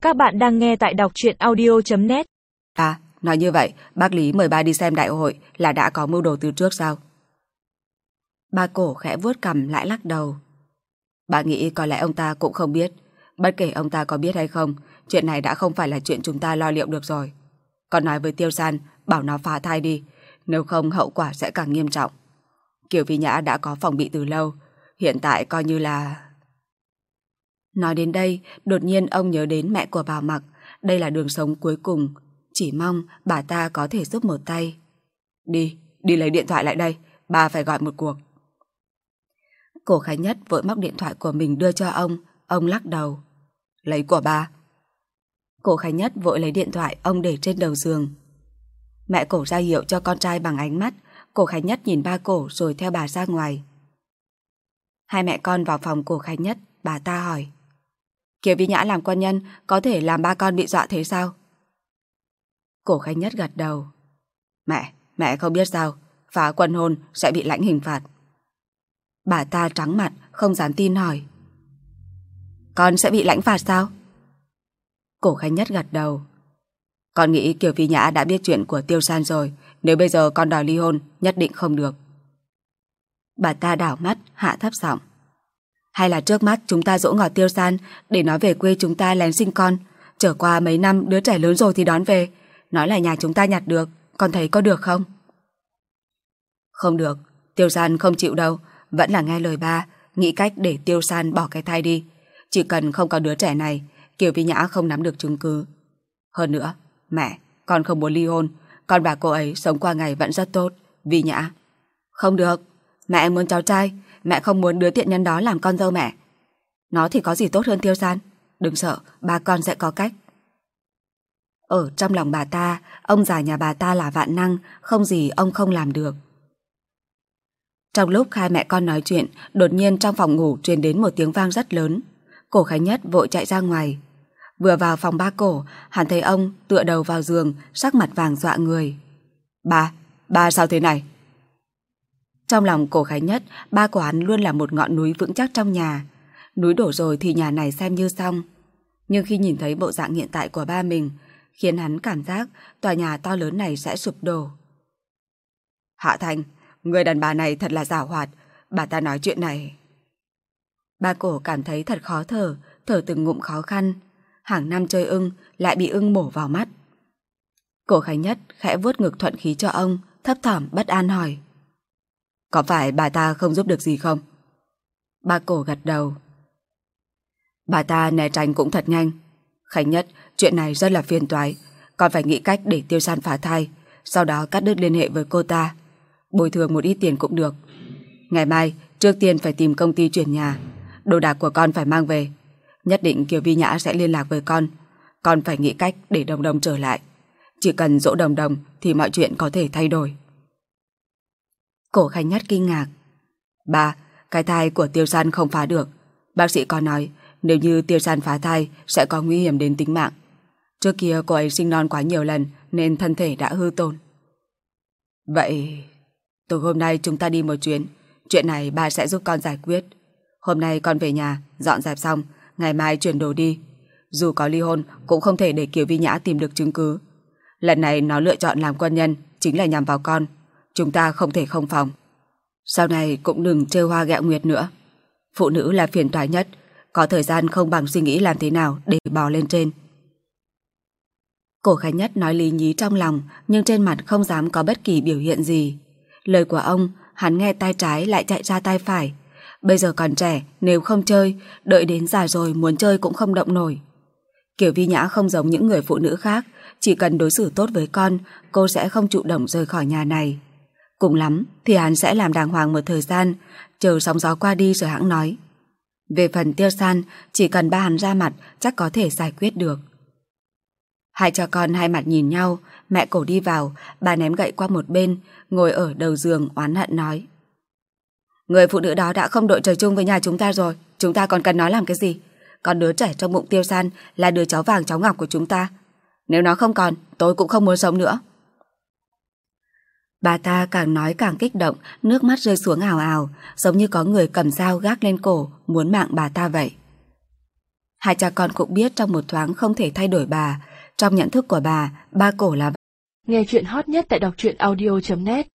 Các bạn đang nghe tại đọc truyện audio.net. À, nói như vậy, bác Lý mời ba đi xem đại hội là đã có mưu đồ từ trước sao? Ba Cổ khẽ vuốt cằm lại lắc đầu. Bà nghĩ có lẽ ông ta cũng không biết. Bất kể ông ta có biết hay không, chuyện này đã không phải là chuyện chúng ta lo liệu được rồi. Còn nói với Tiêu San, bảo nó phá thai đi, nếu không hậu quả sẽ càng nghiêm trọng. Kiều Vi Nhã đã có phòng bị từ lâu, hiện tại coi như là... Nói đến đây, đột nhiên ông nhớ đến mẹ của Bảo Mặc. Đây là đường sống cuối cùng, chỉ mong bà ta có thể giúp một tay. Đi lấy điện thoại lại đây, ba phải gọi một cuộc. Cổ Khánh Nhất vội móc điện thoại của mình đưa cho ông lắc đầu. Lấy của ba. Cổ Khánh Nhất vội lấy điện thoại ông để trên đầu giường. Mẹ Cổ ra hiệu cho con trai bằng ánh mắt. Cổ Khánh Nhất nhìn ba Cổ rồi theo bà ra ngoài. Hai mẹ con vào phòng Cổ Khánh Nhất, bà ta hỏi. Kiều Vi Nhã làm quân nhân có thể làm ba con bị dọa thế sao? Cổ Khánh Nhất gật đầu. Mẹ không biết sao, phá quân hôn sẽ bị lãnh hình phạt. Bà ta trắng mặt, không dám tin hỏi. Con sẽ bị lãnh phạt sao? Cổ Khánh Nhất gật đầu. Con nghĩ Kiều Vi Nhã đã biết chuyện của Tiêu San rồi, nếu bây giờ con đòi ly hôn nhất định không được. Bà ta đảo mắt, hạ thấp giọng. Hay là trước mắt chúng ta dỗ ngọt Tiêu San để nó về quê chúng ta lén sinh con, trở qua mấy năm đứa trẻ lớn rồi thì đón về, nói là nhà chúng ta nhặt được, con thấy có được không? Không được, Tiêu San không chịu đâu, vẫn là nghe lời ba, nghĩ cách để Tiêu San bỏ cái thai đi. Chỉ cần không có đứa trẻ này, Kiều Vi Nhã không nắm được chứng cứ. Hơn nữa, mẹ, con không muốn ly hôn, con và cô ấy sống qua ngày vẫn rất tốt. Vi Nhã. Không được, mẹ muốn cháu trai, mẹ không muốn đứa tiện nhân đó làm con dâu mẹ. Nó thì có gì tốt hơn Tiêu San. Đừng sợ, ba con sẽ có cách. Ở trong lòng bà ta, ông già nhà bà ta là vạn năng, không gì ông không làm được. Trong lúc hai mẹ con nói chuyện, đột nhiên trong phòng ngủ truyền đến một tiếng vang rất lớn. Cổ Khánh Nhất vội chạy ra ngoài. Vừa vào phòng ba Cổ, hắn thấy ông tựa đầu vào giường, sắc mặt vàng dọa người. Ba sao thế này? Trong lòng Cổ Khánh Nhất, ba của hắn luôn là một ngọn núi vững chắc trong nhà. Núi đổ rồi thì nhà này xem như xong. Nhưng khi nhìn thấy bộ dạng hiện tại của ba mình, khiến hắn cảm giác tòa nhà to lớn này sẽ sụp đổ. Hạ Thành, người đàn bà này thật là giảo hoạt, bà ta nói chuyện này. Ba Cổ cảm thấy thật khó thở, thở từng ngụm khó khăn. Hàng năm chơi ưng, lại bị ưng mổ vào mắt. Cổ Khánh Nhất khẽ vuốt ngực thuận khí cho ông, thấp thỏm bất an hỏi. Có phải bà ta không giúp được gì không? Ba Cổ gật đầu. Bà ta né tránh cũng thật nhanh. Khánh Nhất, chuyện này rất là phiền toái. Con phải nghĩ cách để Tiêu San phá thai, sau đó cắt đứt liên hệ với cô ta. Bồi thường một ít tiền cũng được. Ngày mai, trước tiên phải tìm công ty chuyển nhà. Đồ đạc của con phải mang về. Nhất định Kiều Vi Nhã sẽ liên lạc với con. Con phải nghĩ cách để Đồng Đồng trở lại. Chỉ cần dỗ Đồng Đồng thì mọi chuyện có thể thay đổi. Cổ Khánh Nhất kinh ngạc. Ba, cái thai của Tiêu San không phá được. Bác sĩ có nói nếu như Tiêu San phá thai sẽ có nguy hiểm đến tính mạng. Trước kia cô ấy sinh non quá nhiều lần nên thân thể đã hư tổn. Vậy tối hôm nay chúng ta đi một chuyến. Chuyện này ba sẽ giúp con giải quyết. Hôm nay con về nhà dọn dẹp xong, ngày mai chuyển đồ đi. Dù có ly hôn cũng không thể để Kiều Vi Nhã tìm được chứng cứ. Lần này nó lựa chọn làm quân nhân chính là nhằm vào con. Chúng ta không thể không phòng. Sau này cũng đừng trêu hoa ghẹo nguyệt nữa. Phụ nữ là phiền toái nhất. Có thời gian không bằng suy nghĩ làm thế nào để bò lên trên. Cổ Khánh Nhất nói lý nhí trong lòng, nhưng trên mặt không dám có bất kỳ biểu hiện gì. Lời của ông, hắn nghe tai trái lại chạy ra tai phải. Bây giờ còn trẻ, nếu không chơi, đợi đến già rồi muốn chơi cũng không động nổi. Kiều Vi Nhã không giống những người phụ nữ khác, chỉ cần đối xử tốt với con, cô sẽ không chủ động rời khỏi nhà này. Cùng lắm thì hắn sẽ làm đàng hoàng một thời gian, chờ sóng gió qua đi rồi hãng nói. Về phần Tiêu San, chỉ cần ba hắn ra mặt chắc có thể giải quyết được. Hai cha con hai mặt nhìn nhau, mẹ Cổ đi vào, bà ném gậy qua một bên, ngồi ở đầu giường oán hận nói. Người phụ nữ đó đã không đội trời chung với nhà chúng ta rồi, chúng ta còn cần nói làm cái gì? Còn đứa trẻ trong bụng Tiêu San là đứa cháu vàng cháu ngọc của chúng ta. Nếu nó không còn, tôi cũng không muốn sống nữa. Bà ta càng nói càng kích động, nước mắt rơi xuống ào ào, giống như có người cầm dao gác lên cổ, muốn mạng bà ta vậy. Hai cha con cũng biết trong một thoáng không thể thay đổi bà. Trong nhận thức của bà, ba cổ là... Nghe chuyện hot nhất tại đọc truyện audio.net